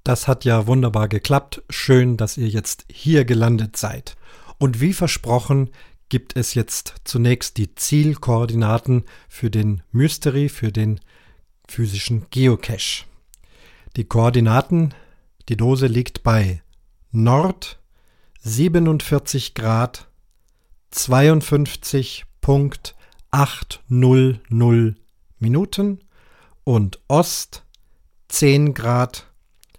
Das hat ja wunderbar geklappt. Schön, dass ihr jetzt hier gelandet seid. Und wie versprochen gibt es jetzt zunächst die Zielkoordinaten für den Mystery, für den physischen Geocache. Die Koordinaten, die Dose liegt bei Nord 47 Grad 52,800 Minuten und Ost 10 Grad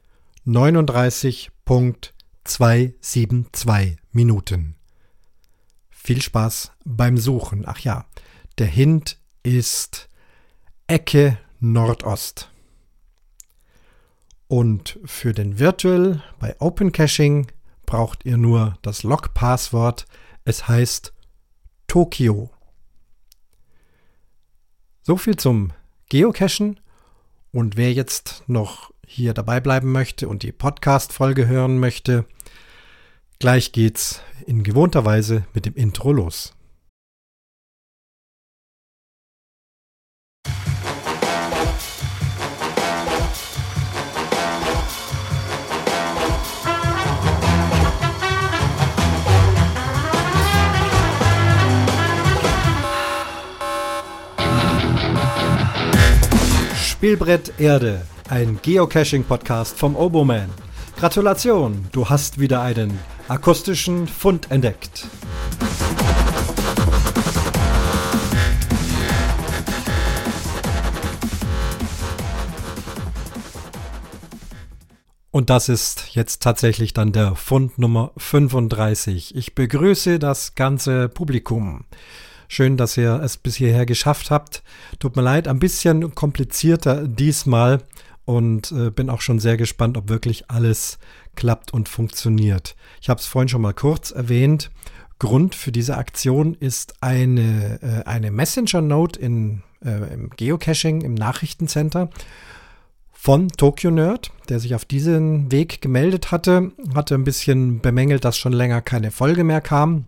39,272 Minuten. Viel Spaß beim Suchen. Ach ja, der Hint ist Ecke Nordost. Und für den Virtual bei Open Caching braucht ihr nur das Log-Passwort. Es heißt Tokio. So viel zum Geocachen. Und wer jetzt noch hier dabei bleiben möchte und die Podcast-Folge hören möchte, gleich geht's in gewohnter Weise mit dem Intro los. Spielbrett Erde, ein Geocaching-Podcast vom Oboman. Gratulation, du hast wieder einen akustischen Fund entdeckt. Und das ist jetzt tatsächlich dann der Fund Nummer 35. Ich begrüße das ganze Publikum. Schön, dass ihr es bis hierher geschafft habt. Tut mir leid, ein bisschen komplizierter diesmal und bin auch schon sehr gespannt, ob wirklich alles klappt und funktioniert. Ich habe es vorhin schon mal kurz erwähnt. Grund für diese Aktion ist eine Messenger-Note im Geocaching, im Nachrichtencenter von Tokyo Nerd, der sich auf diesen Weg gemeldet hatte ein bisschen bemängelt, dass schon länger keine Folge mehr kam.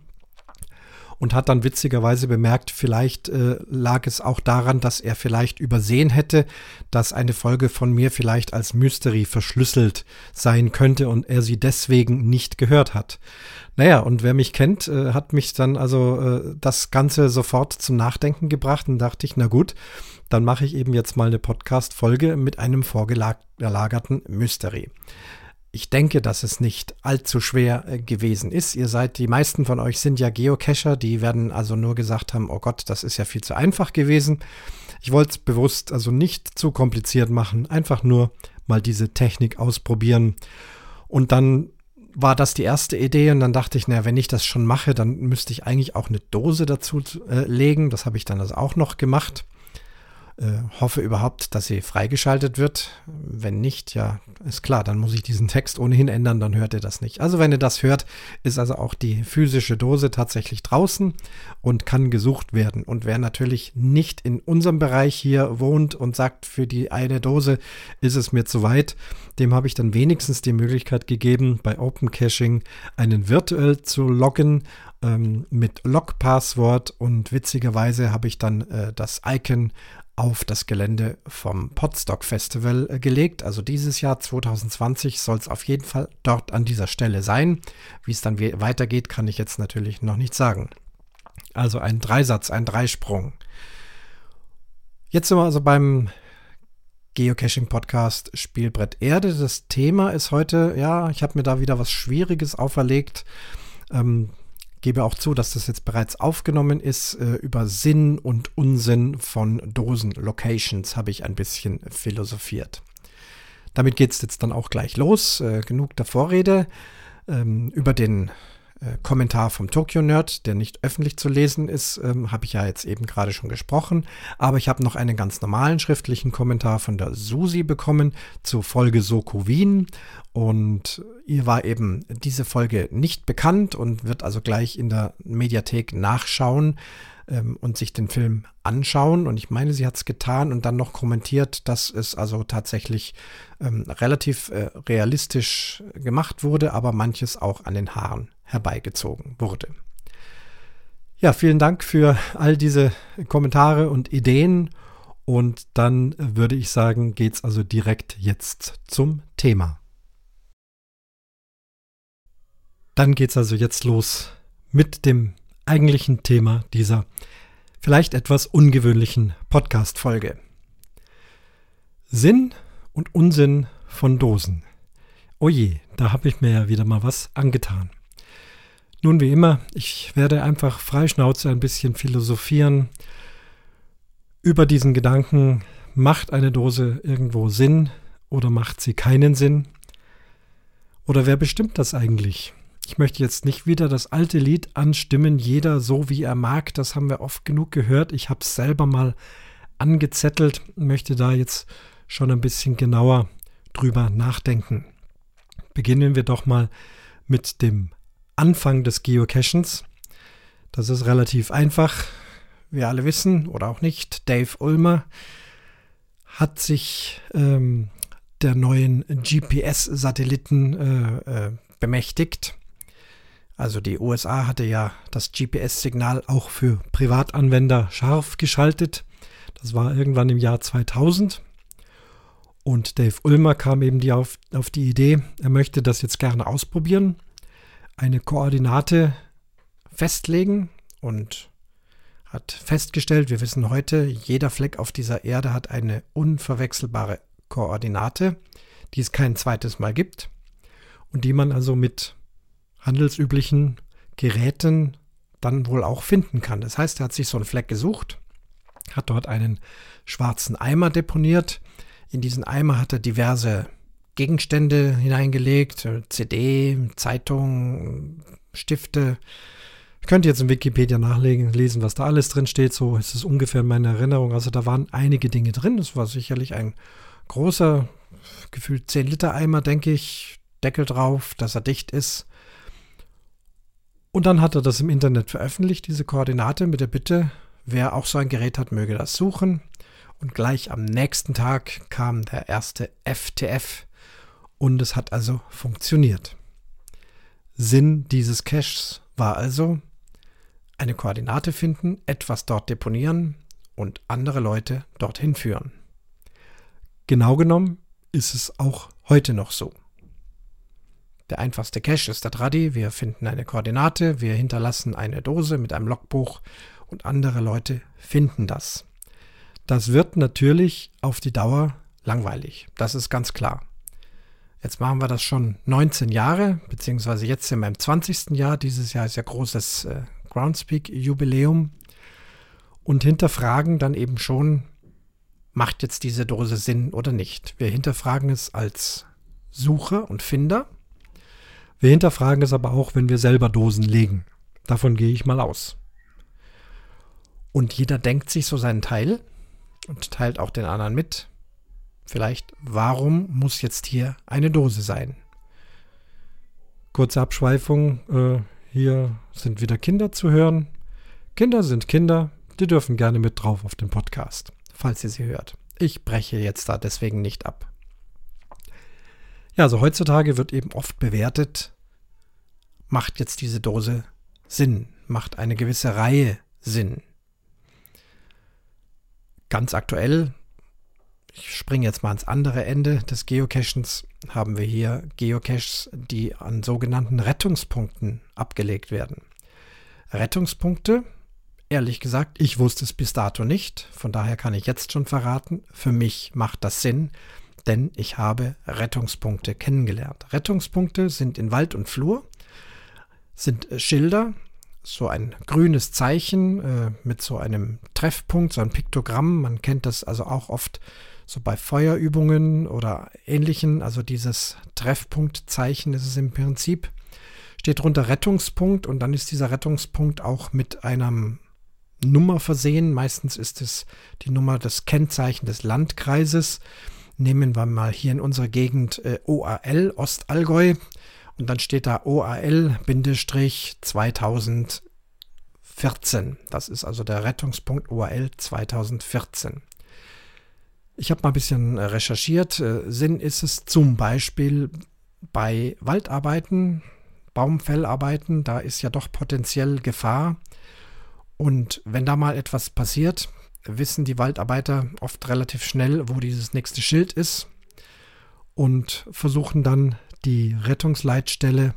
Und hat dann witzigerweise bemerkt, vielleicht lag es auch daran, dass er vielleicht übersehen hätte, dass eine Folge von mir vielleicht als Mystery verschlüsselt sein könnte und er sie deswegen nicht gehört hat. Naja, und wer mich kennt, hat mich dann also das Ganze sofort zum Nachdenken gebracht und dachte ich, na gut, dann mache ich eben jetzt mal eine Podcast-Folge mit einem vorgelagerten Mystery. Ich denke, dass es nicht allzu schwer gewesen ist. Die meisten von euch sind ja Geocacher, die werden also nur gesagt haben, oh Gott, das ist ja viel zu einfach gewesen. Ich wollte es bewusst also nicht zu kompliziert machen, einfach nur mal diese Technik ausprobieren. Und dann war das die erste Idee und dann dachte ich, naja, wenn ich das schon mache, dann müsste ich eigentlich auch eine Dose dazu legen. Das habe ich dann also auch noch gemacht. Hoffe überhaupt, dass sie freigeschaltet wird. Wenn nicht, ja, ist klar, dann muss ich diesen Text ohnehin ändern, dann hört ihr das nicht. Also wenn ihr das hört, ist also auch die physische Dose tatsächlich draußen und kann gesucht werden. Und wer natürlich nicht in unserem Bereich hier wohnt und sagt, für die eine Dose ist es mir zu weit, dem habe ich dann wenigstens die Möglichkeit gegeben, bei Open Caching einen virtuell zu loggen mit Log-Passwort und witzigerweise habe ich dann das Icon auf das Gelände vom Podstock Festival gelegt. Also dieses Jahr 2020 soll es auf jeden Fall dort an dieser Stelle sein. Wie es dann weitergeht, kann ich jetzt natürlich noch nicht sagen. Also ein Dreisatz, ein Dreisprung. Jetzt sind wir also beim Geocaching-Podcast Spielbrett Erde. Das Thema ist heute, ja, ich habe mir da wieder was Schwieriges auferlegt. Gebe auch zu, dass das jetzt bereits aufgenommen ist. Über Sinn und Unsinn von Dosen-Locations habe ich ein bisschen philosophiert. Damit geht es jetzt dann auch gleich los. Genug der Vorrede. Über den Kommentar vom Tokyo Nerd, der nicht öffentlich zu lesen ist, habe ich ja jetzt eben gerade schon gesprochen. Aber ich habe noch einen ganz normalen schriftlichen Kommentar von der Susi bekommen zur Folge Soko Wien. Und ihr war eben diese Folge nicht bekannt und wird also gleich in der Mediathek nachschauen und sich den Film anschauen. Und ich meine, sie hat es getan und dann noch kommentiert, dass es also tatsächlich relativ realistisch gemacht wurde, aber manches auch an den Haaren herbeigezogen wurde. Ja, vielen Dank für all diese Kommentare und Ideen. Und dann würde ich sagen, geht's also direkt jetzt zum Thema. Dann geht's also jetzt los mit dem eigentlichen Thema dieser vielleicht etwas ungewöhnlichen Podcast-Folge. Sinn und Unsinn von Dosen. Oh je, da habe ich mir ja wieder mal was angetan. Nun wie immer, ich werde einfach freischnauze ein bisschen philosophieren über diesen Gedanken, macht eine Dose irgendwo Sinn oder macht sie keinen Sinn? Oder wer bestimmt das eigentlich? Ich möchte jetzt nicht wieder das alte Lied anstimmen, jeder so wie er mag, das haben wir oft genug gehört. Ich habe es selber mal angezettelt, möchte da jetzt schon ein bisschen genauer drüber nachdenken. Beginnen wir doch mal mit dem Anfang des Geocachens. Das ist relativ einfach. Wir alle wissen oder auch nicht, Dave Ulmer hat sich der neuen GPS-Satelliten bemächtigt. Also die USA hatte ja das GPS-Signal auch für Privatanwender scharf geschaltet. Das war irgendwann im Jahr 2000. Und Dave Ulmer kam eben auf die Idee, er möchte das jetzt gerne ausprobieren, eine Koordinate festlegen und hat festgestellt, wir wissen heute, jeder Fleck auf dieser Erde hat eine unverwechselbare Koordinate, die es kein zweites Mal gibt und die man also mit handelsüblichen Geräten dann wohl auch finden kann. Das heißt, er hat sich so einen Fleck gesucht, hat dort einen schwarzen Eimer deponiert. In diesen Eimer hat er diverse Gegenstände hineingelegt, CD, Zeitung, Stifte. Ich könnte jetzt in Wikipedia nachlesen, was da alles drin steht. So ist es ungefähr in meiner Erinnerung. Also da waren einige Dinge drin. Das war sicherlich ein großer, gefühlt 10 Liter Eimer, denke ich. Deckel drauf, dass er dicht ist. Und dann hat er das im Internet veröffentlicht, diese Koordinate, mit der Bitte, wer auch so ein Gerät hat, möge das suchen. Und gleich am nächsten Tag kam der erste FTF und es hat also funktioniert. Sinn dieses Caches war also, eine Koordinate finden, etwas dort deponieren und andere Leute dorthin führen. Genau genommen ist es auch heute noch so. Der einfachste Cache ist der Traddy. Wir finden eine Koordinate, wir hinterlassen eine Dose mit einem Logbuch und andere Leute finden das. Das wird natürlich auf die Dauer langweilig. Das ist ganz klar. Jetzt machen wir das schon 19 Jahre, beziehungsweise jetzt sind wir im 20. Jahr. Dieses Jahr ist ja großes Groundspeak-Jubiläum. Und hinterfragen dann eben schon, macht jetzt diese Dose Sinn oder nicht? Wir hinterfragen es als Sucher und Finder. Wir hinterfragen es aber auch, wenn wir selber Dosen legen. Davon gehe ich mal aus. Und jeder denkt sich so seinen Teil und teilt auch den anderen mit. Vielleicht, warum muss jetzt hier eine Dose sein? Kurze Abschweifung, hier sind wieder Kinder zu hören. Kinder sind Kinder, die dürfen gerne mit drauf auf den Podcast, falls ihr sie hört. Ich breche jetzt da deswegen nicht ab. Ja, also heutzutage wird eben oft bewertet, macht jetzt diese Dose Sinn, macht eine gewisse Reihe Sinn. Ganz aktuell, ich springe jetzt mal ans andere Ende des Geocachens, haben wir hier Geocaches, die an sogenannten Rettungspunkten abgelegt werden. Rettungspunkte, ehrlich gesagt, ich wusste es bis dato nicht, von daher kann ich jetzt schon verraten, für mich macht das Sinn, denn ich habe Rettungspunkte kennengelernt. Rettungspunkte sind in Wald und Flur, sind Schilder, so ein grünes Zeichen mit so einem Treffpunkt, so ein Piktogramm. Man kennt das also auch oft so bei Feuerübungen oder Ähnlichen. Also dieses Treffpunktzeichen ist es im Prinzip. Steht drunter Rettungspunkt und dann ist dieser Rettungspunkt auch mit einer Nummer versehen. Meistens ist es die Nummer des Kennzeichen des Landkreises. Nehmen wir mal hier in unserer Gegend OAL, Ostallgäu. Und dann steht da OAL-2014. Das ist also der Rettungspunkt OAL 2014. Ich habe mal ein bisschen recherchiert. Sinn ist es zum Beispiel bei Waldarbeiten, Baumfellarbeiten. Da ist ja doch potenziell Gefahr. Und wenn da mal etwas passiert, wissen die Waldarbeiter oft relativ schnell, wo dieses nächste Schild ist und versuchen dann die Rettungsleitstelle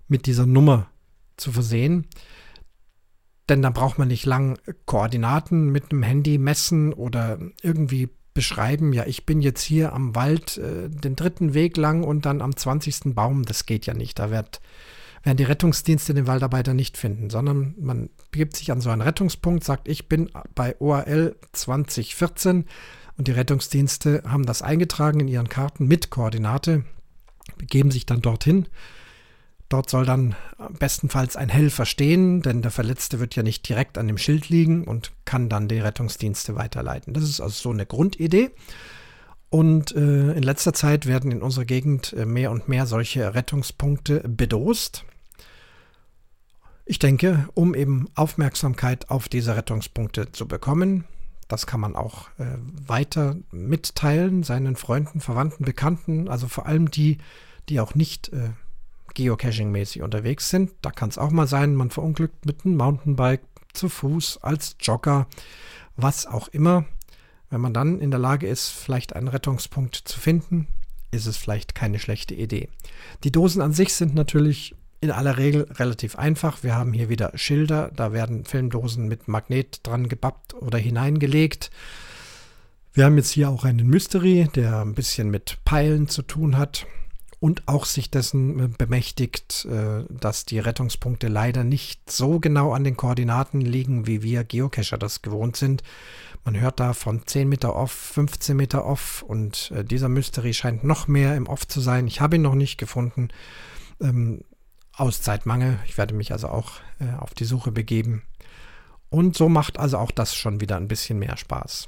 mit dieser Nummer zu versehen. Denn dann braucht man nicht lang Koordinaten mit einem Handy messen oder irgendwie beschreiben, ja, ich bin jetzt hier am Wald den 3. Weg lang und dann am 20. Baum. Das geht ja nicht. Da werden die Rettungsdienste den Waldarbeiter nicht finden, sondern man begibt sich an so einen Rettungspunkt, sagt, ich bin bei ORL 2014 und die Rettungsdienste haben das eingetragen in ihren Karten mit Koordinate, begeben sich dann dorthin. Dort soll dann bestenfalls ein Helfer stehen, denn der Verletzte wird ja nicht direkt an dem Schild liegen und kann dann die Rettungsdienste weiterleiten. Das ist also so eine Grundidee. Und in letzter Zeit werden in unserer Gegend mehr und mehr solche Rettungspunkte bedost. Ich denke, um eben Aufmerksamkeit auf diese Rettungspunkte zu bekommen. Das kann man auch weiter mitteilen, seinen Freunden, Verwandten, Bekannten, also vor allem die auch nicht geocaching-mäßig unterwegs sind. Da kann es auch mal sein, man verunglückt mit einem Mountainbike, zu Fuß, als Jogger, was auch immer. Wenn man dann in der Lage ist, vielleicht einen Rettungspunkt zu finden, ist es vielleicht keine schlechte Idee. Die Dosen an sich sind natürlich in aller Regel relativ einfach. Wir haben hier wieder Schilder, da werden Filmdosen mit Magnet dran gebappt oder hineingelegt. Wir haben jetzt hier auch einen Mystery, der ein bisschen mit Peilen zu tun hat und auch sich dessen bemächtigt, dass die Rettungspunkte leider nicht so genau an den Koordinaten liegen, wie wir Geocacher das gewohnt sind. Man hört da von 10 Meter off, 15 Meter off und dieser Mystery scheint noch mehr im Off zu sein. Ich habe ihn noch nicht gefunden, aus Zeitmangel. Ich werde mich also auch auf die Suche begeben. Und so macht also auch das schon wieder ein bisschen mehr Spaß.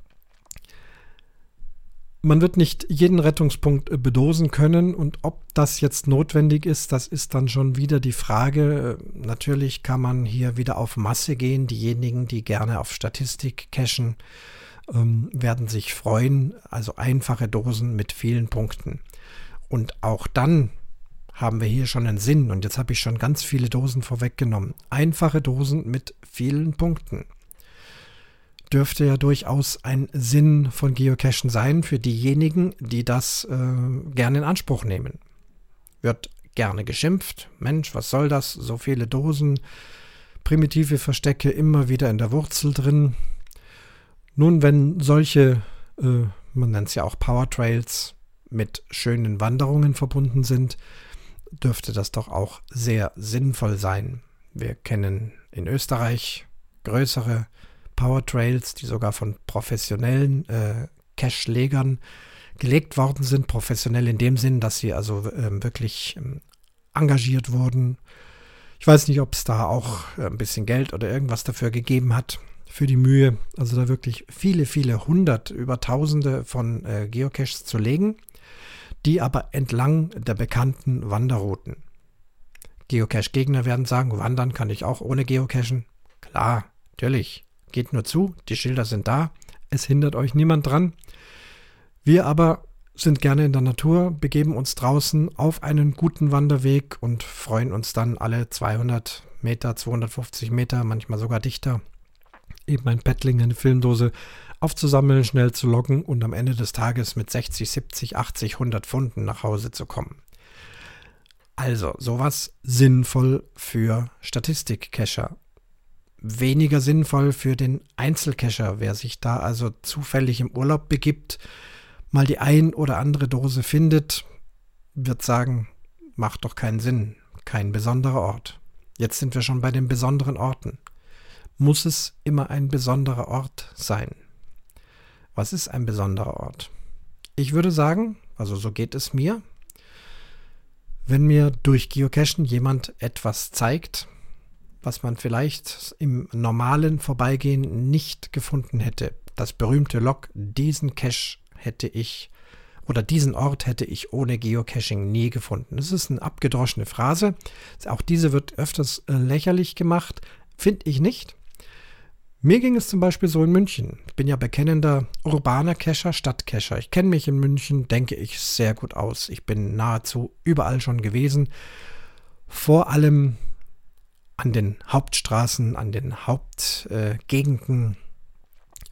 Man wird nicht jeden Rettungspunkt bedosen können und ob das jetzt notwendig ist, das ist dann schon wieder die Frage. Natürlich kann man hier wieder auf Masse gehen. Diejenigen, die gerne auf Statistik cachen, werden sich freuen. Also einfache Dosen mit vielen Punkten. Und auch dann haben wir hier schon einen Sinn. Und jetzt habe ich schon ganz viele Dosen vorweggenommen. Einfache Dosen mit vielen Punkten. Dürfte ja durchaus ein Sinn von Geocachen sein für diejenigen, die das gerne in Anspruch nehmen. Wird gerne geschimpft. Mensch, was soll das? So viele Dosen, primitive Verstecke immer wieder in der Wurzel drin. Nun, wenn solche, man nennt es ja auch Powertrails, mit schönen Wanderungen verbunden sind, dürfte das doch auch sehr sinnvoll sein. Wir kennen in Österreich größere Powertrails, die sogar von professionellen Cache-Legern gelegt worden sind. Professionell in dem Sinn, dass sie also wirklich engagiert wurden. Ich weiß nicht, ob es da auch ein bisschen Geld oder irgendwas dafür gegeben hat, für die Mühe. Also da wirklich viele, viele hundert, über Tausende von Geocaches zu legen, die aber entlang der bekannten Wanderrouten. Geocache-Gegner werden sagen, wandern kann ich auch ohne Geocachen. Klar, natürlich. Geht nur zu, die Schilder sind da, es hindert euch niemand dran. Wir aber sind gerne in der Natur, begeben uns draußen auf einen guten Wanderweg und freuen uns dann alle 200 Meter, 250 Meter, manchmal sogar dichter, eben ein Paddling, eine Filmdose aufzusammeln, schnell zu loggen und am Ende des Tages mit 60, 70, 80, 100 Pfunden nach Hause zu kommen. Also sowas sinnvoll für Statistik-Cacher. Weniger sinnvoll für den Einzelcacher, wer sich da also zufällig im Urlaub begibt, mal die ein oder andere Dose findet, wird sagen, macht doch keinen Sinn, kein besonderer Ort. Jetzt sind wir schon bei den besonderen Orten. Muss es immer ein besonderer Ort sein? Was ist ein besonderer Ort? Ich würde sagen, also so geht es mir, wenn mir durch Geocachen jemand etwas zeigt, was man vielleicht im normalen Vorbeigehen nicht gefunden hätte. Das berühmte Log, diesen Cache hätte ich oder diesen Ort hätte ich ohne Geocaching nie gefunden. Das ist eine abgedroschene Phrase. Auch diese wird öfters lächerlich gemacht, finde ich nicht. Mir ging es zum Beispiel so in München. Ich bin ja bekennender urbaner Cacher, Stadtcacher. Ich kenne mich in München, denke ich, sehr gut aus. Ich bin nahezu überall schon gewesen. Vor allem an den Hauptstraßen, an den Hauptgegenden.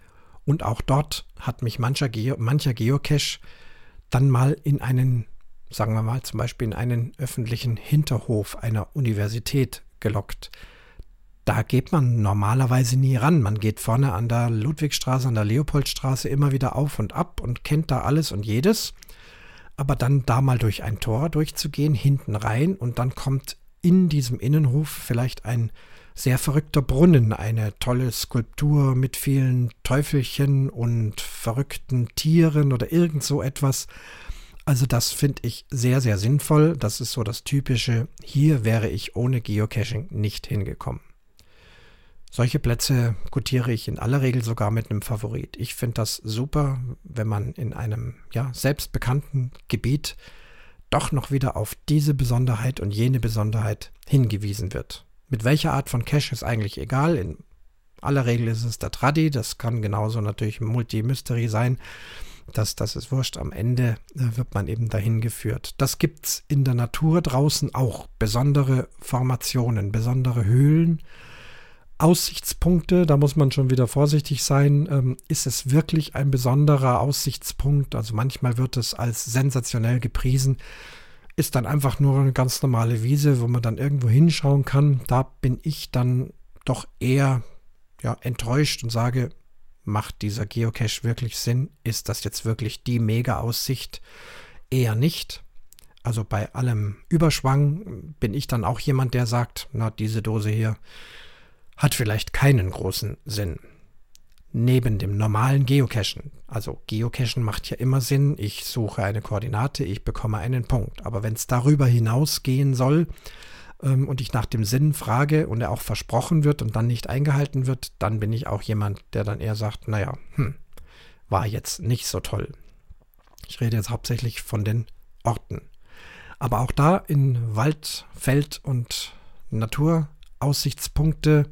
Und auch dort hat mich mancher Geocache dann mal in einen sagen wir mal zum Beispiel in einen öffentlichen Hinterhof einer Universität gelockt. Da geht man normalerweise nie ran. Man geht vorne an der Ludwigstraße, an der Leopoldstraße immer wieder auf und ab und kennt da alles und jedes. Aber dann da mal durch ein Tor durchzugehen, hinten rein, und dann kommt in diesem Innenhof vielleicht ein sehr verrückter Brunnen, eine tolle Skulptur mit vielen Teufelchen und verrückten Tieren oder irgend so etwas. Also das finde ich sehr, sehr sinnvoll. Das ist so das Typische. Hier wäre ich ohne Geocaching nicht hingekommen. Solche Plätze gutiere ich in aller Regel sogar mit einem Favorit. Ich finde das super, wenn man in einem selbstbekannten Gebiet doch noch wieder auf diese Besonderheit und jene Besonderheit hingewiesen wird. Mit welcher Art von Cache ist eigentlich egal. In aller Regel ist es der Tradi. Das kann genauso natürlich ein Multi-Mystery sein. Das ist wurscht. Am Ende wird man eben dahin geführt. Das gibt es in der Natur draußen auch. Besondere Formationen, besondere Höhlen, Aussichtspunkte, da muss man schon wieder vorsichtig sein. Ist es wirklich ein besonderer Aussichtspunkt? Also manchmal wird es als sensationell gepriesen. Ist dann einfach nur eine ganz normale Wiese, wo man dann irgendwo hinschauen kann. Da bin ich dann doch eher enttäuscht und sage, macht dieser Geocache wirklich Sinn? Ist das jetzt wirklich die Mega-Aussicht? Eher nicht. Also bei allem Überschwang bin ich dann auch jemand, der sagt, na, diese Dose hier hat vielleicht keinen großen Sinn. Neben dem normalen Geocachen. Also Geocachen macht ja immer Sinn. Ich suche eine Koordinate, ich bekomme einen Punkt. Aber wenn es darüber hinausgehen soll und ich nach dem Sinn frage und er auch versprochen wird und dann nicht eingehalten wird, dann bin ich auch jemand, der dann eher sagt, naja, war jetzt nicht so toll. Ich rede jetzt hauptsächlich von den Orten. Aber auch da in Wald, Feld und Naturaussichtspunkte,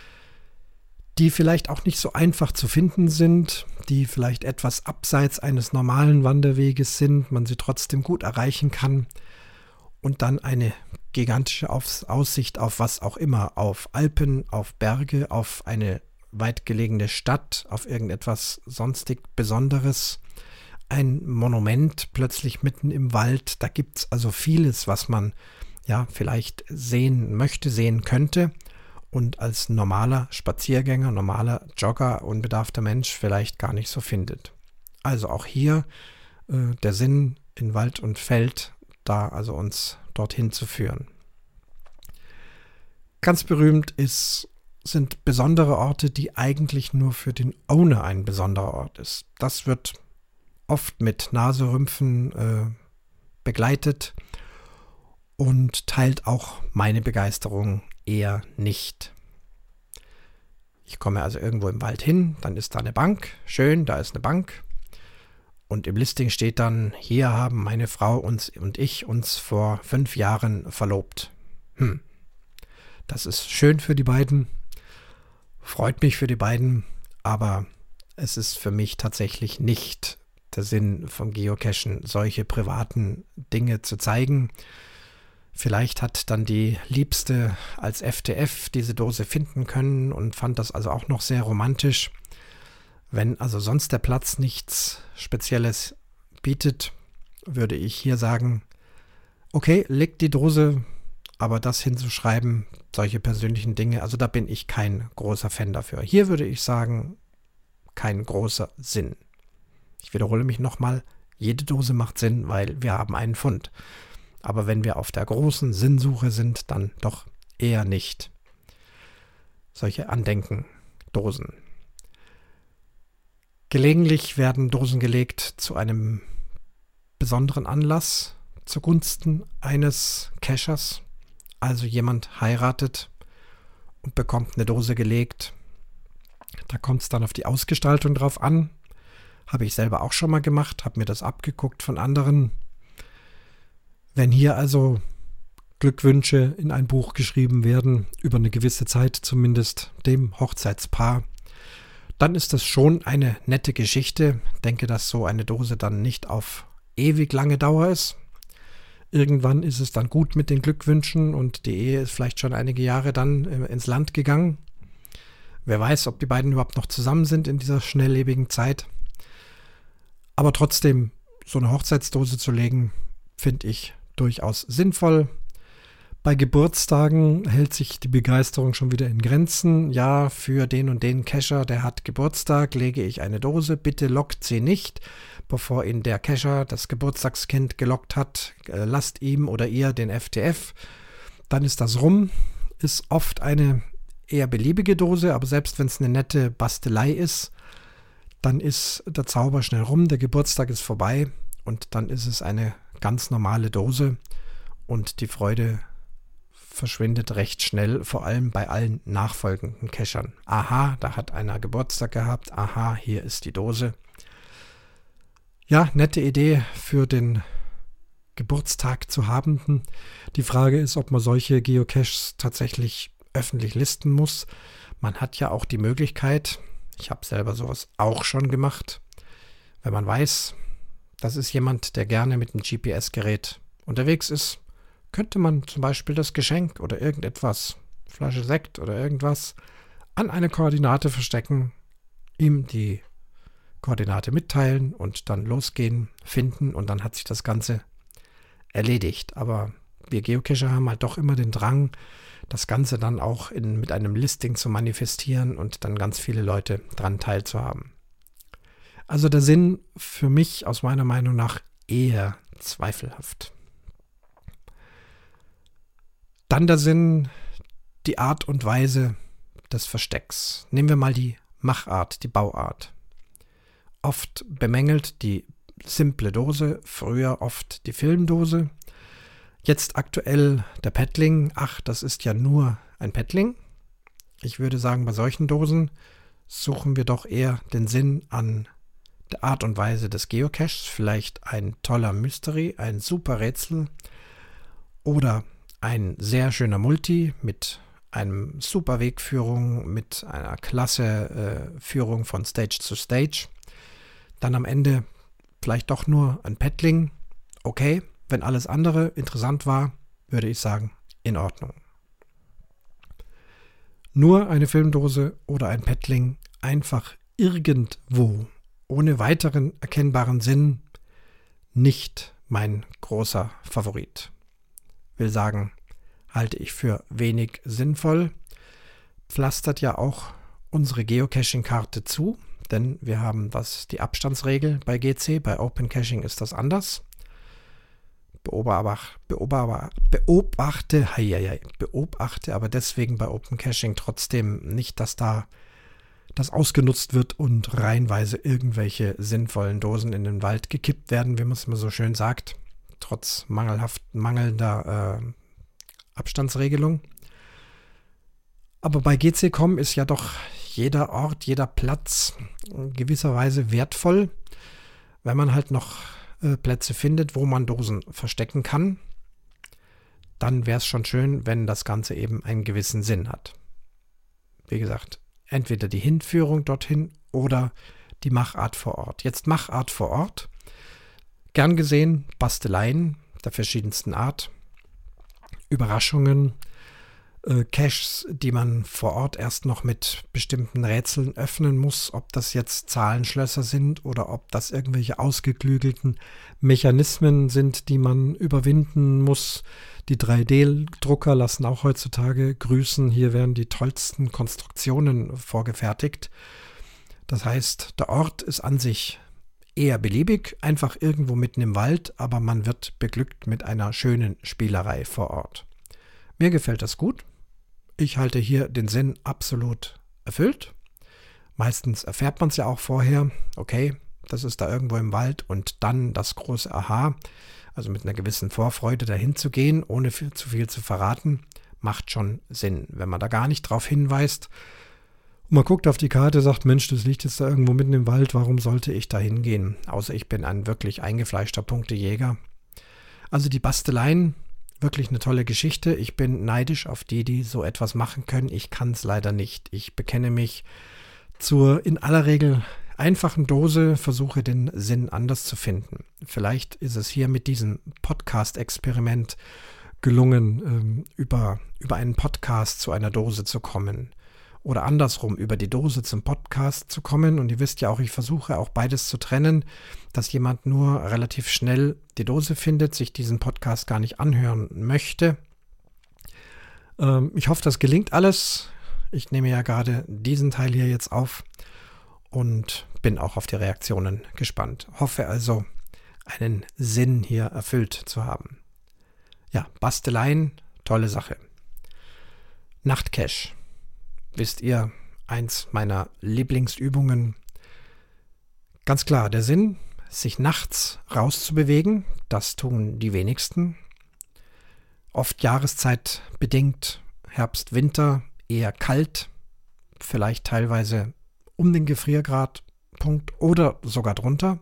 die vielleicht auch nicht so einfach zu finden sind, die vielleicht etwas abseits eines normalen Wanderweges sind, man sie trotzdem gut erreichen kann und dann eine gigantische Aussicht auf was auch immer, auf Alpen, auf Berge, auf eine weit gelegene Stadt, auf irgendetwas sonstig Besonderes, ein Monument plötzlich mitten im Wald. Da gibt es also vieles, was man vielleicht sehen möchte, sehen könnte und als normaler Spaziergänger, normaler Jogger, unbedarfter Mensch vielleicht gar nicht so findet. Also auch hier der Sinn in Wald und Feld, da also uns dorthin zu führen. Ganz berühmt sind besondere Orte, die eigentlich nur für den Owner ein besonderer Ort ist. Das wird oft mit Naserümpfen begleitet und teilt auch meine Begeisterung eher nicht. Ich komme also irgendwo im Wald hin, dann ist da eine Bank, schön, da ist eine Bank und im Listing steht dann, hier haben meine Frau und ich uns vor 5 Jahren verlobt. Das ist schön für die beiden, freut mich für die beiden, aber es ist für mich tatsächlich nicht der Sinn vom Geocachen, solche privaten Dinge zu zeigen. Vielleicht hat dann die Liebste als FTF diese Dose finden können und fand das also auch noch sehr romantisch. Wenn also sonst der Platz nichts Spezielles bietet, würde ich hier sagen, okay, leg die Dose, aber das hinzuschreiben, solche persönlichen Dinge, also da bin ich kein großer Fan dafür. Hier würde ich sagen, kein großer Sinn. Ich wiederhole mich nochmal, jede Dose macht Sinn, weil wir haben einen Fund. Aber wenn wir auf der großen Sinnsuche sind, dann doch eher nicht. Solche Andenken-Dosen. Gelegentlich werden Dosen gelegt zu einem besonderen Anlass zugunsten eines Cachers. Also jemand heiratet und bekommt eine Dose gelegt. Da kommt es dann auf die Ausgestaltung drauf an. Habe ich selber auch schon mal gemacht, habe mir das abgeguckt von anderen. Wenn hier also Glückwünsche in ein Buch geschrieben werden, über eine gewisse Zeit zumindest dem Hochzeitspaar, dann ist das schon eine nette Geschichte. Ich denke, dass so eine Dose dann nicht auf ewig lange Dauer ist. Irgendwann ist es dann gut mit den Glückwünschen und die Ehe ist vielleicht schon einige Jahre dann ins Land gegangen. Wer weiß, ob die beiden überhaupt noch zusammen sind in dieser schnelllebigen Zeit. Aber trotzdem, so eine Hochzeitsdose zu legen, finde ich durchaus sinnvoll. Bei Geburtstagen hält sich die Begeisterung schon wieder in Grenzen. Ja, für den und den Cacher, der hat Geburtstag, lege ich eine Dose. Bitte lockt sie nicht, bevor ihn der Cacher, das Geburtstagskind, gelockt hat. Lasst ihm oder ihr den FTF. Dann ist das rum. Ist oft eine eher beliebige Dose, aber selbst wenn es eine nette Bastelei ist, dann ist der Zauber schnell rum, der Geburtstag ist vorbei und dann ist es eine ganz normale Dose und die Freude verschwindet recht schnell, vor allem bei allen nachfolgenden Cachern. Aha, da hat einer Geburtstag gehabt. Aha, hier ist die Dose. Ja, nette Idee für den Geburtstag zu Habenden. Die Frage ist, ob man solche Geocaches tatsächlich öffentlich listen muss. Man hat ja auch die Möglichkeit, ich habe selber sowas auch schon gemacht, wenn man weiß, das ist jemand, der gerne mit einem GPS-Gerät unterwegs ist, könnte man zum Beispiel das Geschenk oder irgendetwas, Flasche Sekt oder irgendwas, an eine Koordinate verstecken, ihm die Koordinate mitteilen und dann losgehen, finden und dann hat sich das Ganze erledigt. Aber wir Geocacher haben halt doch immer den Drang, das Ganze dann auch mit einem Listing zu manifestieren und dann ganz viele Leute dran teilzuhaben. Also der Sinn für mich aus meiner Meinung nach eher zweifelhaft. Dann der Sinn, die Art und Weise des Verstecks. Nehmen wir mal die Machart, die Bauart. Oft bemängelt die simple Dose, früher oft die Filmdose. Jetzt aktuell der Paddling. Ach, das ist ja nur ein Paddling. Ich würde sagen, bei solchen Dosen suchen wir doch eher den Sinn an der Art und Weise des Geocaches. Vielleicht ein toller Mystery, ein super Rätsel oder ein sehr schöner Multi mit einem super Wegführung, mit einer klasse Führung von Stage zu Stage. Dann am Ende vielleicht doch nur ein Paddling. Okay, wenn alles andere interessant war, würde ich sagen, in Ordnung. Nur eine Filmdose oder ein Paddling einfach irgendwo, ohne weiteren erkennbaren Sinn, nicht mein großer Favorit. Will sagen, halte ich für wenig sinnvoll. Pflastert ja auch unsere Geocaching-Karte zu, denn wir haben die Abstandsregel bei GC, bei Open Caching ist das anders. Beobachte aber deswegen bei Open Caching trotzdem nicht, dass da das ausgenutzt wird und reihenweise irgendwelche sinnvollen Dosen in den Wald gekippt werden, wie man es immer so schön sagt, trotz mangelnder Abstandsregelung. Aber bei GC.com ist ja doch jeder Ort, jeder Platz in gewisser Weise wertvoll, wenn man halt noch Plätze findet, wo man Dosen verstecken kann, dann wäre es schon schön, wenn das Ganze eben einen gewissen Sinn hat. Wie gesagt, entweder die Hinführung dorthin oder die Machart vor Ort. Jetzt Machart vor Ort. Gern gesehen Basteleien der verschiedensten Art, Überraschungen, Caches, die man vor Ort erst noch mit bestimmten Rätseln öffnen muss, ob das jetzt Zahlenschlösser sind oder ob das irgendwelche ausgeklügelten Mechanismen sind, die man überwinden muss. Die 3D-Drucker lassen auch heutzutage grüßen. Hier werden die tollsten Konstruktionen vorgefertigt. Das heißt, der Ort ist an sich eher beliebig, einfach irgendwo mitten im Wald, aber man wird beglückt mit einer schönen Spielerei vor Ort. Mir gefällt das gut. Ich halte hier den Sinn absolut erfüllt. Meistens erfährt man es ja auch vorher, okay, das ist da irgendwo im Wald und dann das große Aha, also mit einer gewissen Vorfreude dahin zu gehen, ohne zu viel zu verraten, macht schon Sinn. Wenn man da gar nicht drauf hinweist und man guckt auf die Karte, sagt, Mensch, das liegt jetzt da irgendwo mitten im Wald, warum sollte ich da hingehen? Außer ich bin ein wirklich eingefleischter Punktejäger. Also die Basteleien, wirklich eine tolle Geschichte. Ich bin neidisch auf die so etwas machen können. Ich kann es leider nicht. Ich bekenne mich zur in aller Regel einfachen Dose, versuche den Sinn anders zu finden. Vielleicht ist es hier mit diesem Podcast-Experiment gelungen, über einen Podcast zu einer Dose zu kommen. oder andersrum über die Dose zum Podcast zu kommen. Und ihr wisst ja auch, ich versuche auch beides zu trennen, dass jemand nur relativ schnell die Dose findet, sich diesen Podcast gar nicht anhören möchte. Ich hoffe, das gelingt alles. Ich nehme ja gerade diesen Teil hier jetzt auf und bin auch auf die Reaktionen gespannt. Hoffe also, einen Sinn hier erfüllt zu haben. Ja, Basteleien, tolle Sache. Nachtcache. Wisst ihr, eins meiner Lieblingsübungen. Ganz klar, der Sinn, sich nachts rauszubewegen, das tun die wenigsten. Oft jahreszeitbedingt, Herbst, Winter, eher kalt, vielleicht teilweise um den Gefriergradpunkt oder sogar drunter.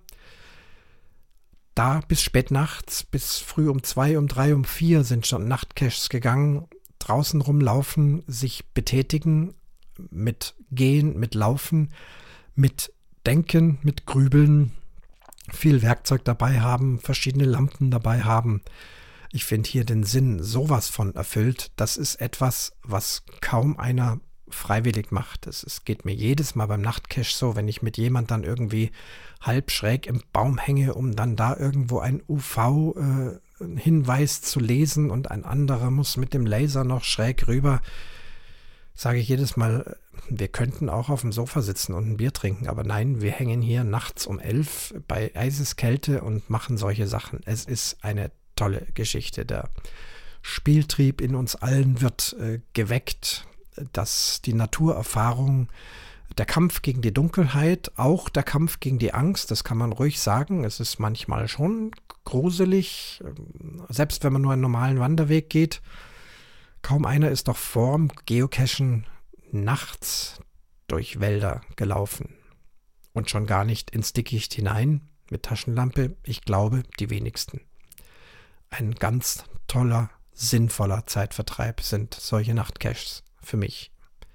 Da bis spät nachts, bis früh um 2, um 3, um 4 sind schon Nachtcaches gegangen, draußen rumlaufen, sich betätigen, mit Gehen, mit Laufen, mit Denken, mit Grübeln, viel Werkzeug dabei haben, verschiedene Lampen dabei haben. Ich finde hier den Sinn sowas von erfüllt. Das ist etwas, was kaum einer freiwillig macht. Es geht mir jedes Mal beim Nachtcache so, wenn ich mit jemand dann irgendwie halb schräg im Baum hänge, um dann da irgendwo ein UV-Hinweis zu lesen und ein anderer muss mit dem Laser noch schräg rüber, sage ich jedes Mal, wir könnten auch auf dem Sofa sitzen und ein Bier trinken, aber nein, wir hängen hier nachts um 11 bei Eiseskälte und machen solche Sachen. Es ist eine tolle Geschichte. Der Spieltrieb in uns allen wird geweckt, dass die Naturerfahrung, der Kampf gegen die Dunkelheit, auch der Kampf gegen die Angst, das kann man ruhig sagen. Es ist manchmal schon gruselig, selbst wenn man nur einen normalen Wanderweg geht. Kaum einer ist doch vorm Geocachen nachts durch Wälder gelaufen. Und schon gar nicht ins Dickicht hinein mit Taschenlampe. Ich glaube, die wenigsten. Ein ganz toller, sinnvoller Zeitvertreib sind solche Nachtcaches für mich.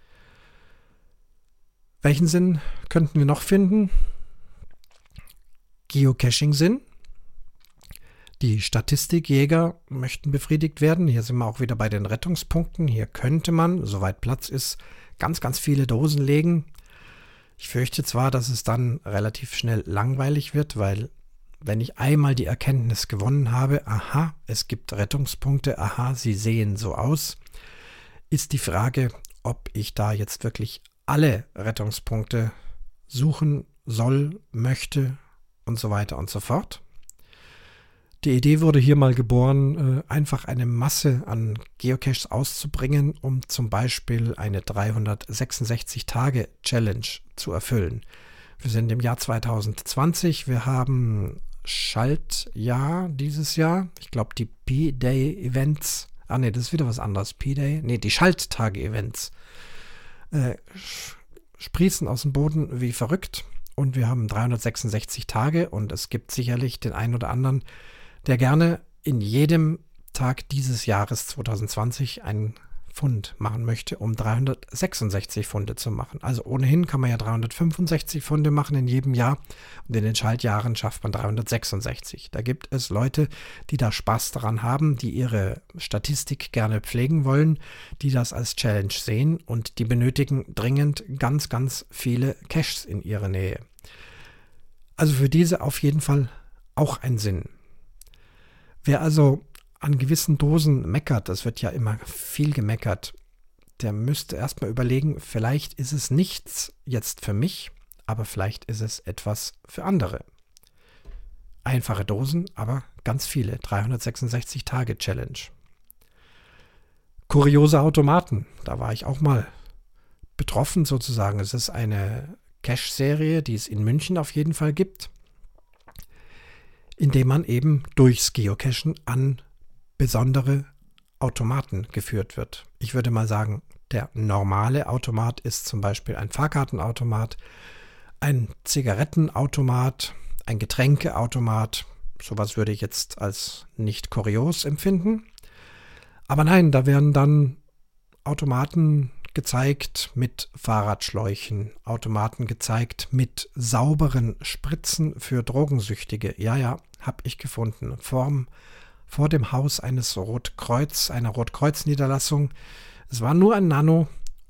Welchen Sinn könnten wir noch finden? Geocaching-Sinn. Die Statistikjäger möchten befriedigt werden. Hier sind wir auch wieder bei den Rettungspunkten. Hier könnte man, soweit Platz ist, ganz, ganz viele Dosen legen. Ich fürchte zwar, dass es dann relativ schnell langweilig wird, weil wenn ich einmal die Erkenntnis gewonnen habe, aha, es gibt Rettungspunkte, aha, sie sehen so aus, ist die Frage, ob ich da jetzt wirklich alle Rettungspunkte suchen soll, möchte und so weiter und so fort. Die Idee wurde hier mal geboren, einfach eine Masse an Geocaches auszubringen, um zum Beispiel eine 366-Tage-Challenge zu erfüllen. Wir sind im Jahr 2020, wir haben Schaltjahr dieses Jahr. Ich glaube, die P-Day-Events, das ist wieder was anderes. P-Day, die Schalttage-Events sprießen aus dem Boden wie verrückt und wir haben 366 Tage und es gibt sicherlich den einen oder anderen, der gerne in jedem Tag dieses Jahres 2020 einen Pfund machen möchte, um 366 Pfunde zu machen. Also ohnehin kann man ja 365 Pfunde machen in jedem Jahr und in den Schaltjahren schafft man 366. Da gibt es Leute, die da Spaß daran haben, die ihre Statistik gerne pflegen wollen, die das als Challenge sehen und die benötigen dringend ganz, ganz viele Caches in ihrer Nähe. Also für diese auf jeden Fall auch ein Sinn. Wer also an gewissen Dosen meckert, das wird ja immer viel gemeckert, der müsste erstmal überlegen, vielleicht ist es nichts jetzt für mich, aber vielleicht ist es etwas für andere. Einfache Dosen, aber ganz viele, 366-Tage-Challenge. Kuriose Automaten, da war ich auch mal betroffen sozusagen. Es ist eine Cache-Serie, die es in München auf jeden Fall gibt, indem man eben durchs Geocachen an besondere Automaten geführt wird. Ich würde mal sagen, der normale Automat ist zum Beispiel ein Fahrkartenautomat, ein Zigarettenautomat, ein Getränkeautomat. Sowas würde ich jetzt als nicht kurios empfinden. Aber nein, da werden dann Automaten gezeigt mit Fahrradschläuchen, Automaten gezeigt mit sauberen Spritzen für Drogensüchtige. Ja, habe ich gefunden. Vor dem Haus eines einer Rotkreuz-Niederlassung. Es war nur ein Nano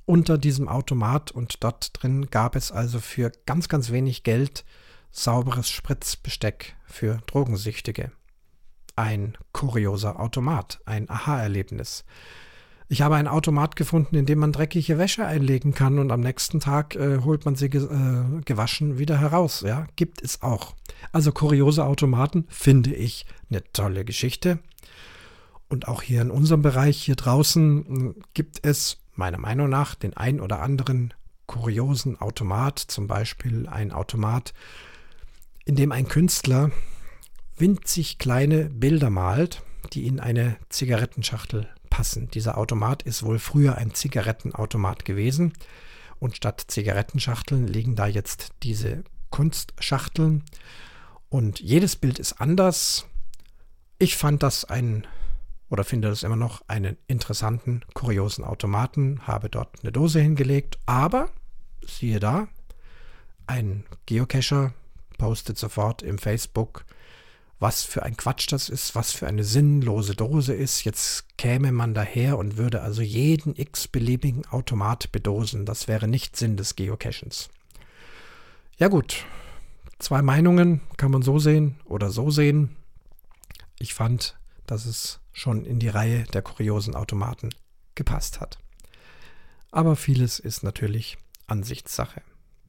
unter diesem Automat und dort drin gab es also für ganz, ganz wenig Geld sauberes Spritzbesteck für Drogensüchtige. Ein kurioser Automat, ein Aha-Erlebnis. Ich habe einen Automat gefunden, in dem man dreckige Wäsche einlegen kann und am nächsten Tag holt man sie gewaschen wieder heraus. Ja, gibt es auch. Also kuriose Automaten finde ich eine tolle Geschichte. Und auch hier in unserem Bereich, hier draußen, gibt es meiner Meinung nach den ein oder anderen kuriosen Automat. Zum Beispiel ein Automat, in dem ein Künstler winzig kleine Bilder malt, die in eine Zigarettenschachtel passen. Dieser Automat ist wohl früher ein Zigarettenautomat gewesen und statt Zigarettenschachteln liegen da jetzt diese Kunstschachteln und jedes Bild ist anders. Ich fand das finde das immer noch einen interessanten, kuriosen Automaten, habe dort eine Dose hingelegt, aber siehe da, ein Geocacher postet sofort im Facebook, was für ein Quatsch das ist, was für eine sinnlose Dose ist. Jetzt käme man daher und würde also jeden x-beliebigen Automat bedosen. Das wäre nicht Sinn des Geocachens. Ja gut, 2 Meinungen kann man so sehen oder so sehen. Ich fand, dass es schon in die Reihe der kuriosen Automaten gepasst hat. Aber vieles ist natürlich Ansichtssache.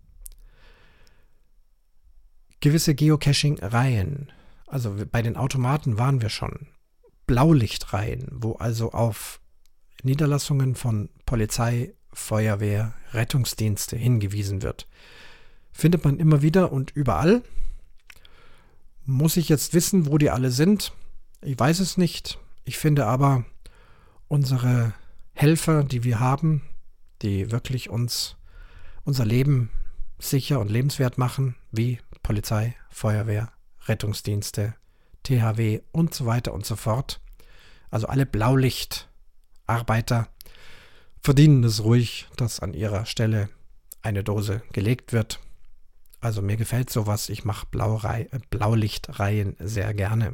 Gewisse Geocaching-Reihen, also bei den Automaten waren wir schon, Blaulichtreihen, wo also auf Niederlassungen von Polizei, Feuerwehr, Rettungsdienste hingewiesen wird, findet man immer wieder und überall. Muss ich jetzt wissen, wo die alle sind? Ich weiß es nicht. Ich finde aber, unsere Helfer, die wir haben, die wirklich uns unser Leben sicher und lebenswert machen, wie Polizei, Feuerwehr, Rettungsdienste, THW und so weiter und so fort. Also alle Blaulichtarbeiter verdienen es ruhig, dass an ihrer Stelle eine Dose gelegt wird. Also mir gefällt sowas. Ich mache Blaulichtreihen sehr gerne.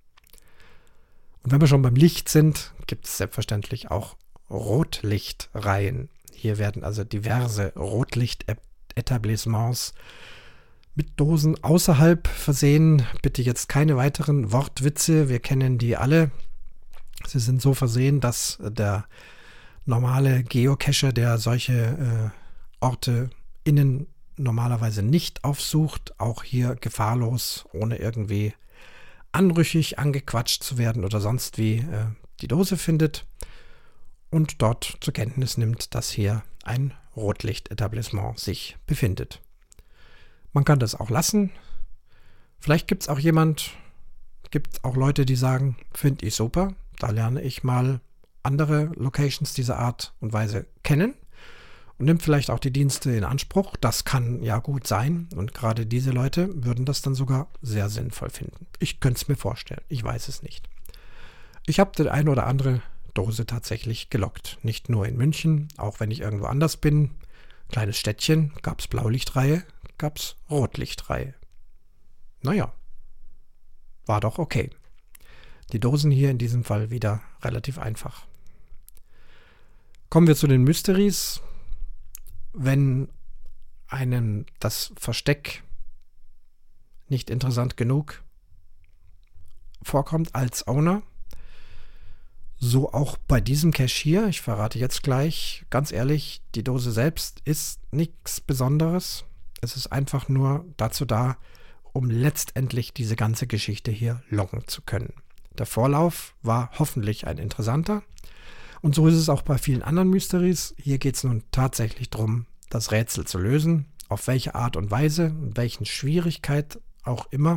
Und wenn wir schon beim Licht sind, gibt es selbstverständlich auch Rotlichtreihen. Hier werden also diverse Rotlichtetablissements mit Dosen außerhalb versehen. Bitte jetzt keine weiteren Wortwitze, wir kennen die alle. Sie sind so versehen, dass der normale Geocacher, der solche Orte innen normalerweise nicht aufsucht, auch hier gefahrlos, ohne irgendwie anrüchig angequatscht zu werden oder sonst wie die Dose findet und dort zur Kenntnis nimmt, dass hier ein Rotlichtetablissement sich befindet. Man kann das auch lassen. Vielleicht gibt es auch Leute, die sagen, finde ich super, da lerne ich mal andere Locations dieser Art und Weise kennen und nimmt vielleicht auch die Dienste in Anspruch. Das kann ja gut sein und gerade diese Leute würden das dann sogar sehr sinnvoll finden. Ich könnte es mir vorstellen, ich weiß es nicht. Ich habe die eine oder andere Dose tatsächlich gelockt. Nicht nur in München, auch wenn ich irgendwo anders bin. Kleines Städtchen, gab es Blaulichtreihe, gab es Rotlichtreihe. Naja, war doch okay. Die Dosen hier in diesem Fall wieder relativ einfach. Kommen wir zu den Mysteries. Wenn einem das Versteck nicht interessant genug vorkommt als Owner, so auch bei diesem Cache hier, ich verrate jetzt gleich, ganz ehrlich, die Dose selbst ist nichts Besonderes. Es ist einfach nur dazu da, um letztendlich diese ganze Geschichte hier loggen zu können. Der Vorlauf war hoffentlich ein interessanter. Und so ist es auch bei vielen anderen Mysteries. Hier geht es nun tatsächlich darum, das Rätsel zu lösen. Auf welche Art und Weise, in welchen Schwierigkeit auch immer.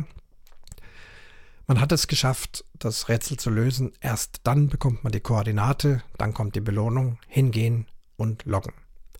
Man hat es geschafft, das Rätsel zu lösen. Erst dann bekommt man die Koordinate, dann kommt die Belohnung, hingehen und loggen.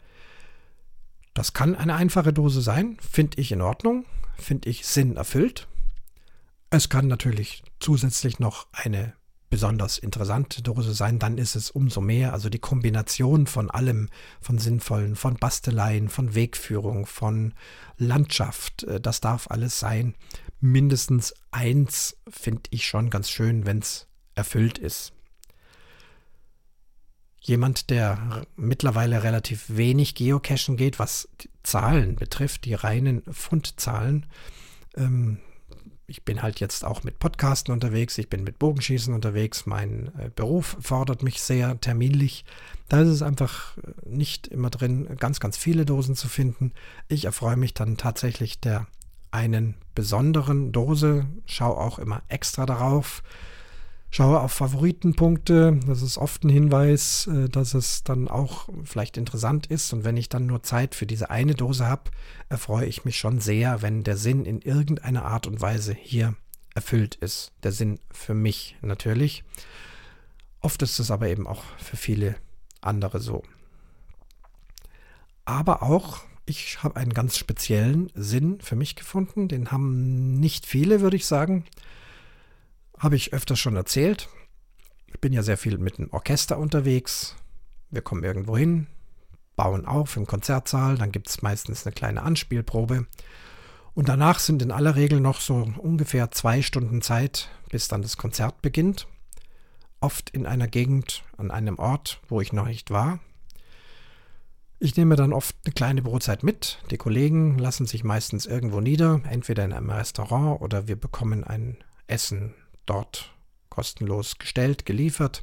Das kann eine einfache Dose sein, finde ich in Ordnung, finde ich Sinn erfüllt. Es kann natürlich zusätzlich noch eine besonders interessante Dose sein, dann ist es umso mehr, also die Kombination von allem, von Sinnvollen, von Basteleien, von Wegführung, von Landschaft, das darf alles sein. Mindestens eins finde ich schon ganz schön, wenn es erfüllt ist. jemand, der mittlerweile relativ wenig geocachen geht, was die Zahlen betrifft, die reinen Fundzahlen. Ich bin halt jetzt auch mit Podcasten unterwegs, ich bin mit Bogenschießen unterwegs, mein Beruf fordert mich sehr terminlich. Da ist es einfach nicht immer drin, ganz, ganz viele Dosen zu finden. Ich erfreue mich dann tatsächlich der einen besonderen Dose, schaue auch immer extra darauf, schaue auf Favoritenpunkte, das ist oft ein Hinweis, dass es dann auch vielleicht interessant ist. Und wenn ich dann nur Zeit für diese eine Dose habe, erfreue ich mich schon sehr, wenn der Sinn in irgendeiner Art und Weise hier erfüllt ist. Der Sinn für mich natürlich. Oft ist es aber eben auch für viele andere so. Aber auch, ich habe einen ganz speziellen Sinn für mich gefunden. Den haben nicht viele, würde ich sagen. Habe ich öfters schon erzählt. Ich bin ja sehr viel mit einem Orchester unterwegs. Wir kommen irgendwo hin, bauen auf im Konzertsaal. Dann gibt es meistens eine kleine Anspielprobe. Und danach sind in aller Regel noch so ungefähr 2 Stunden Zeit, bis dann das Konzert beginnt. Oft in einer Gegend, an einem Ort, wo ich noch nicht war. Ich nehme dann oft eine kleine Brotzeit mit. Die Kollegen lassen sich meistens irgendwo nieder, entweder in einem Restaurant oder wir bekommen ein Essen dort kostenlos gestellt, geliefert.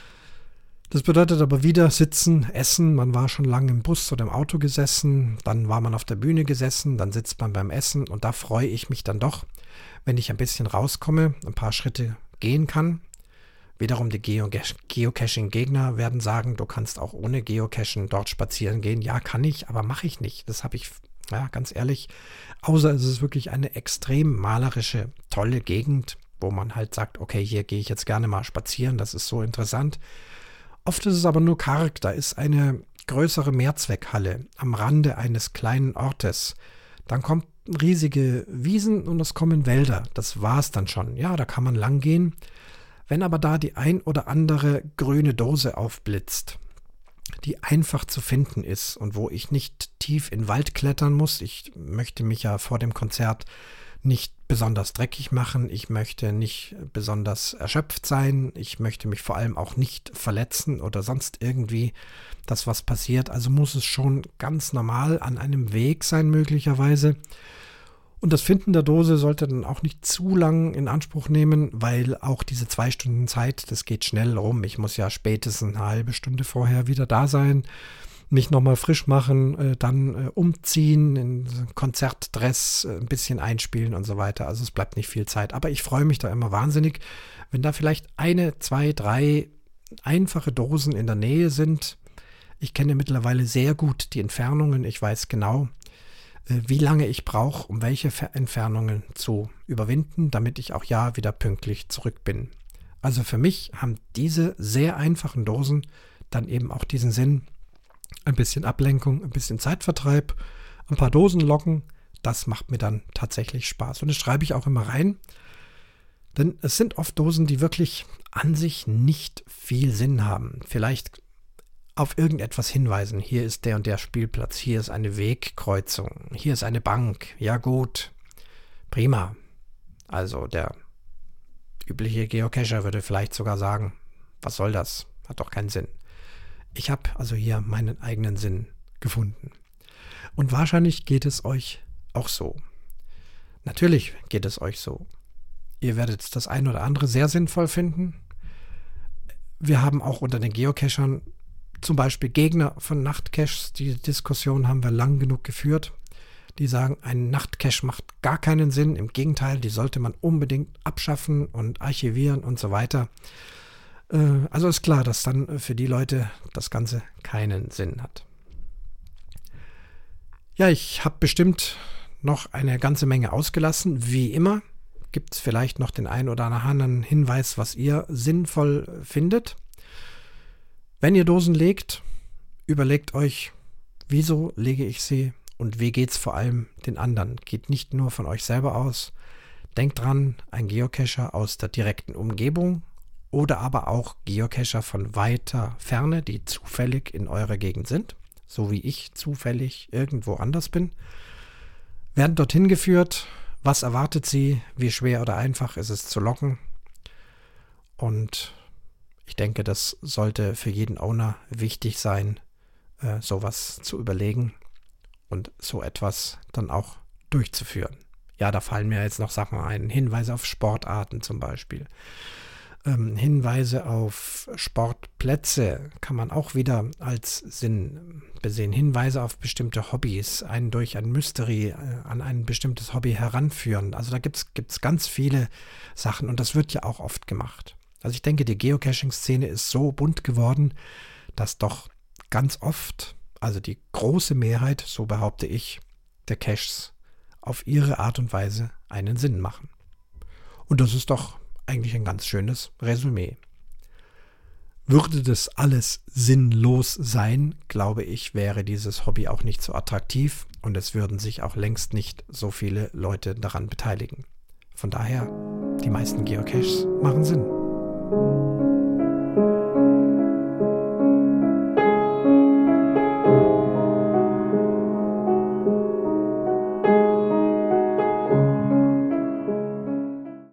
Das bedeutet aber wieder sitzen, essen. Man war schon lange im Bus oder im Auto gesessen, dann war man auf der Bühne gesessen, dann sitzt man beim Essen und da freue ich mich dann doch, wenn ich ein bisschen rauskomme, ein paar Schritte gehen kann. Wiederum die Geocaching-Gegner werden sagen, du kannst auch ohne Geocachen dort spazieren gehen. Ja, kann ich, aber mache ich nicht. Das habe ich, ja, ganz ehrlich, außer es ist wirklich eine extrem malerische, tolle Gegend, wo man halt sagt, okay, hier gehe ich jetzt gerne mal spazieren, das ist so interessant. Oft ist es aber nur karg, da ist eine größere Mehrzweckhalle am Rande eines kleinen Ortes. Dann kommt riesige Wiesen und es kommen Wälder, das war's dann schon. Ja, da kann man lang gehen. Wenn aber da die ein oder andere grüne Dose aufblitzt, die einfach zu finden ist und wo ich nicht tief in den Wald klettern muss, ich möchte mich ja vor dem Konzert nicht besonders dreckig machen, ich möchte nicht besonders erschöpft sein, ich möchte mich vor allem auch nicht verletzen oder sonst irgendwie, dass was passiert. Also muss es schon ganz normal an einem Weg sein möglicherweise. Und das Finden der Dose sollte dann auch nicht zu lang in Anspruch nehmen, weil auch diese 2 Stunden Zeit, das geht schnell rum. Ich muss ja spätestens eine halbe Stunde vorher wieder da sein, mich nochmal frisch machen, dann umziehen, in Konzertdress ein bisschen einspielen und so weiter. Also es bleibt nicht viel Zeit. Aber ich freue mich da immer wahnsinnig, wenn da vielleicht 1, 2, 3 einfache Dosen in der Nähe sind. Ich kenne mittlerweile sehr gut die Entfernungen. Ich weiß genau, wie lange ich brauche, um welche Entfernungen zu überwinden, damit ich auch ja wieder pünktlich zurück bin. Also für mich haben diese sehr einfachen Dosen dann eben auch diesen Sinn, ein bisschen Ablenkung, ein bisschen Zeitvertreib, ein paar Dosen locken, das macht mir dann tatsächlich Spaß. Und das schreibe ich auch immer rein, denn es sind oft Dosen, die wirklich an sich nicht viel Sinn haben. Vielleicht auf irgendetwas hinweisen. Hier ist der und der Spielplatz, hier ist eine Wegkreuzung, hier ist eine Bank. Ja gut, prima. Also der übliche Geocacher würde vielleicht sogar sagen, was soll das? Hat doch keinen Sinn. Ich habe also hier meinen eigenen Sinn gefunden. Und wahrscheinlich geht es euch auch so. Natürlich geht es euch so. Ihr werdet das ein oder andere sehr sinnvoll finden. Wir haben auch unter den Geocachern zum Beispiel Gegner von Nachtcaches. Die Diskussion haben wir lang genug geführt. Die sagen, ein Nachtcache macht gar keinen Sinn. Im Gegenteil, die sollte man unbedingt abschaffen und archivieren und so weiter. Also ist klar, dass dann für die Leute das Ganze keinen Sinn hat. Ja, ich habe bestimmt noch eine ganze Menge ausgelassen. Wie immer gibt es vielleicht noch den einen oder anderen Hinweis, was ihr sinnvoll findet. Wenn ihr Dosen legt, überlegt euch, wieso lege ich sie und wie geht es vor allem den anderen. Geht nicht nur von euch selber aus. Denkt dran, ein Geocacher aus der direkten Umgebung oder aber auch Geocacher von weiter Ferne, die zufällig in eurer Gegend sind, so wie ich zufällig irgendwo anders bin, werden dorthin geführt. Was erwartet sie? Wie schwer oder einfach ist es zu locken? Und ich denke, das sollte für jeden Owner wichtig sein, sowas zu überlegen und so etwas dann auch durchzuführen. Ja, da fallen mir jetzt noch Sachen ein. Hinweise auf Sportarten zum Beispiel. Hinweise auf Sportplätze kann man auch wieder als Sinn besehen. Hinweise auf bestimmte Hobbys, einen durch ein Mystery an ein bestimmtes Hobby heranführen. Also da gibt's ganz viele Sachen und das wird ja auch oft gemacht. Also ich denke, die Geocaching-Szene ist so bunt geworden, dass doch ganz oft, also die große Mehrheit, so behaupte ich, der Caches auf ihre Art und Weise einen Sinn machen. Und das ist doch eigentlich ein ganz schönes Resümee. Würde das alles sinnlos sein, glaube ich, wäre dieses Hobby auch nicht so attraktiv und es würden sich auch längst nicht so viele Leute daran beteiligen. Von daher, die meisten Geocaches machen Sinn.